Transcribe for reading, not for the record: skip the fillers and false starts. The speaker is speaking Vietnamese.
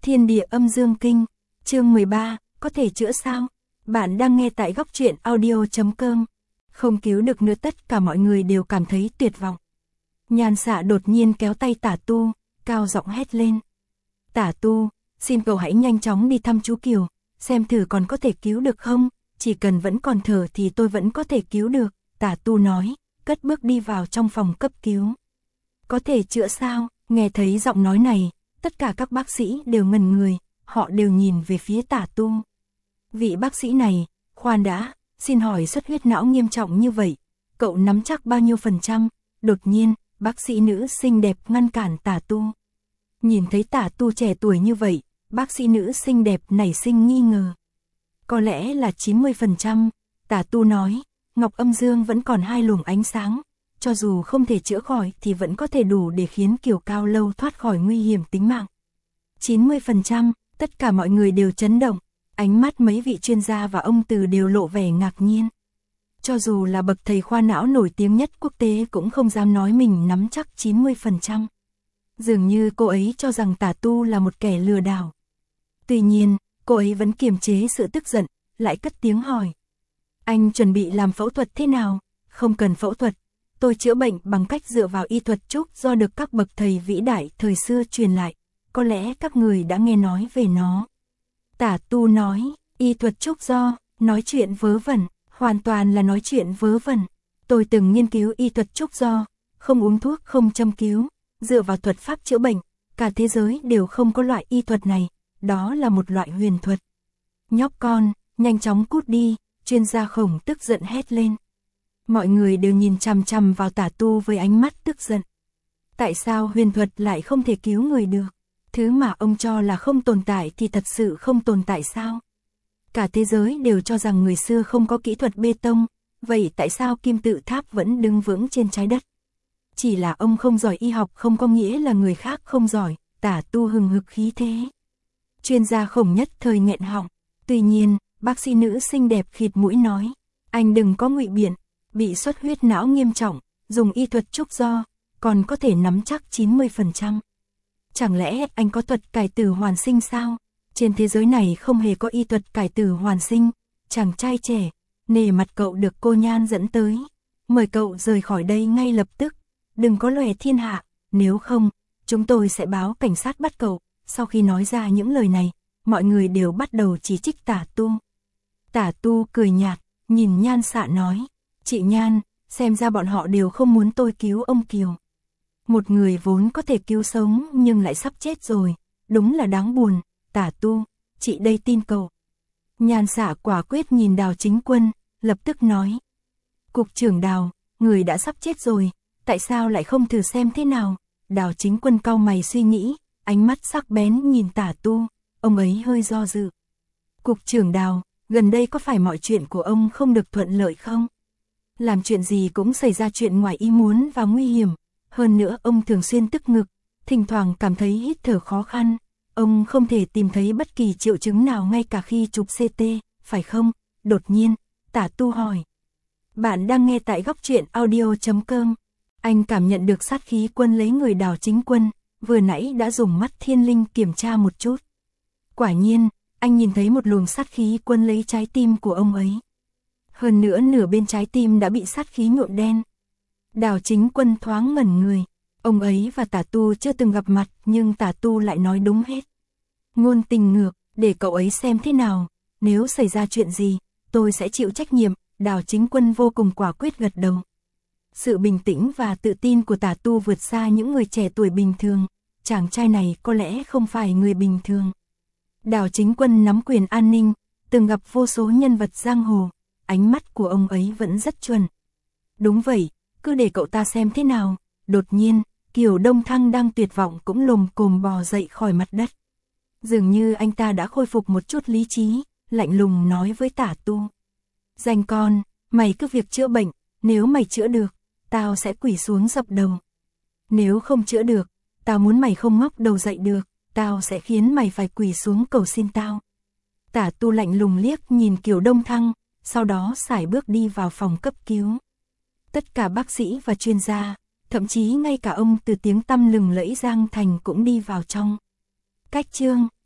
Thiên địa âm dương kinh, chương 13, có thể chữa sao? Bạn đang nghe tại góc truyện audio.com. Không cứu được nữa, tất cả mọi người đều cảm thấy tuyệt vọng. Nhan Xạ đột nhiên kéo tay Tả Tu, cao giọng hét lên. Tả Tu, xin cậu hãy nhanh chóng đi thăm chú Kiều, xem thử còn có thể cứu được không? Chỉ cần vẫn còn thở thì tôi vẫn có thể cứu được, Tả Tu nói, cất bước đi vào trong phòng cấp cứu. Có thể chữa sao? Nghe thấy giọng nói này, tất cả các bác sĩ đều ngẩn người, họ đều nhìn về phía Tả Tu. Vị bác sĩ này, khoan đã, xin hỏi xuất huyết não nghiêm trọng như vậy, cậu nắm chắc bao nhiêu %? Đột nhiên, bác sĩ nữ xinh đẹp ngăn cản Tả Tu. Nhìn thấy Tả Tu trẻ tuổi như vậy, bác sĩ nữ xinh đẹp nảy sinh nghi ngờ. Có lẽ là 90%, Tả Tu nói, Ngọc Âm Dương vẫn còn 2 luồng ánh sáng, cho dù không thể chữa khỏi thì vẫn có thể đủ để khiến Kiều Cao Lâu thoát khỏi nguy hiểm tính mạng. 90%, tất cả mọi người đều chấn động, ánh mắt mấy vị chuyên gia và ông Từ đều lộ vẻ ngạc nhiên. Cho dù là bậc thầy khoa não nổi tiếng nhất quốc tế cũng không dám nói mình nắm chắc 90%. Dường như cô ấy cho rằng Tả Tu là một kẻ lừa đảo. Tuy nhiên, cô ấy vẫn kiềm chế sự tức giận, lại cất tiếng hỏi. Anh chuẩn bị làm phẫu thuật thế nào? Không cần phẫu thuật, tôi chữa bệnh bằng cách dựa vào y thuật trúc do được các bậc thầy vĩ đại thời xưa truyền lại. Có lẽ các người đã nghe nói về nó. Tả Tu nói, y thuật trúc do, nói chuyện vớ vẩn, hoàn toàn là nói chuyện vớ vẩn. Tôi từng nghiên cứu y thuật trúc do, không uống thuốc, không châm cứu, dựa vào thuật pháp chữa bệnh, cả thế giới đều không có loại y thuật này, đó là một loại huyền thuật. Nhóc con, nhanh chóng cút đi, chuyên gia Khổng tức giận hét lên. Mọi người đều nhìn chằm chằm vào Tả Tu với ánh mắt tức giận. Tại sao huyền thuật lại không thể cứu người được? Thứ mà ông cho là không tồn tại thì thật sự không tồn tại sao? Cả thế giới đều cho rằng người xưa không có kỹ thuật bê tông, vậy tại sao kim tự tháp vẫn đứng vững trên trái đất? Chỉ là ông không giỏi y học không có nghĩa là người khác không giỏi, Tả Tu hừng hực khí thế. Chuyên gia Khổng nhất thời nghẹn họng, tuy nhiên, bác sĩ nữ xinh đẹp khịt mũi nói, anh đừng có ngụy biện, bị xuất huyết não nghiêm trọng, dùng y thuật trúc do, còn có thể nắm chắc 90%. Chẳng lẽ anh có thuật cải tử hoàn sinh sao? Trên thế giới này không hề có y thuật cải tử hoàn sinh. Chàng trai trẻ, nể mặt cậu được cô Nhan dẫn tới. Mời cậu rời khỏi đây ngay lập tức. Đừng có lòe thiên hạ, nếu không, chúng tôi sẽ báo cảnh sát bắt cậu. Sau khi nói ra những lời này, mọi người đều bắt đầu chỉ trích Tả Tu. Tả Tu cười nhạt, nhìn Nhan Xạ nói, chị Nhan, xem ra bọn họ đều không muốn tôi cứu ông Kiều. Một người vốn có thể cứu sống nhưng lại sắp chết rồi, đúng là đáng buồn. Tả Tu, chị đây tin cậu. Nhan Xạ quả quyết nhìn Đào Chính Quân, lập tức nói. Cục trưởng Đào, người đã sắp chết rồi, tại sao lại không thử xem thế nào? Đào Chính Quân cau mày suy nghĩ, ánh mắt sắc bén nhìn Tả Tu, ông ấy hơi do dự. Cục trưởng Đào, gần đây có phải mọi chuyện của ông không được thuận lợi không? Làm chuyện gì cũng xảy ra chuyện ngoài ý muốn và nguy hiểm. Hơn nữa ông thường xuyên tức ngực, thỉnh thoảng cảm thấy hít thở khó khăn. Ông không thể tìm thấy bất kỳ triệu chứng nào ngay cả khi chụp CT, phải không? Đột nhiên, Tả Tu hỏi. Bạn đang nghe tại góc truyện audio.com. Anh cảm nhận được sát khí quân lấy người Đào Chính Quân, vừa nãy đã dùng mắt thiên linh kiểm tra một chút. Quả nhiên, anh nhìn thấy một luồng sát khí quân lấy trái tim của ông ấy. Hơn nữa nửa bên trái tim đã bị sát khí nhuộm đen. Đào Chính Quân thoáng ngẩn người, ông ấy và Tả Tu chưa từng gặp mặt nhưng Tả Tu lại nói đúng hết. Ngôn tình ngược, để cậu ấy xem thế nào, nếu xảy ra chuyện gì, tôi sẽ chịu trách nhiệm. Đào Chính Quân vô cùng quả quyết gật đầu. Sự bình tĩnh và tự tin của Tả Tu vượt xa những người trẻ tuổi bình thường, chàng trai này có lẽ không phải người bình thường. Đào Chính Quân nắm quyền an ninh, từng gặp vô số nhân vật giang hồ, ánh mắt của ông ấy vẫn rất chuẩn. Đúng vậy, cứ để cậu ta xem thế nào. Đột nhiên, Kiều Đông Thăng đang tuyệt vọng cũng lồm cồm bò dậy khỏi mặt đất. Dường như anh ta đã khôi phục một chút lý trí, lạnh lùng nói với Tả Tu. Danh con, mày cứ việc chữa bệnh, nếu mày chữa được, tao sẽ quỳ xuống dập đầu. Nếu không chữa được, tao muốn mày không ngóc đầu dậy được, tao sẽ khiến mày phải quỳ xuống cầu xin tao. Tả Tu lạnh lùng liếc nhìn Kiều Đông Thăng, sau đó sải bước đi vào phòng cấp cứu. Tất cả bác sĩ và chuyên gia, thậm chí ngay cả ông Từ tiếng tăm lừng lẫy Giang Thành cũng đi vào trong. Cách chương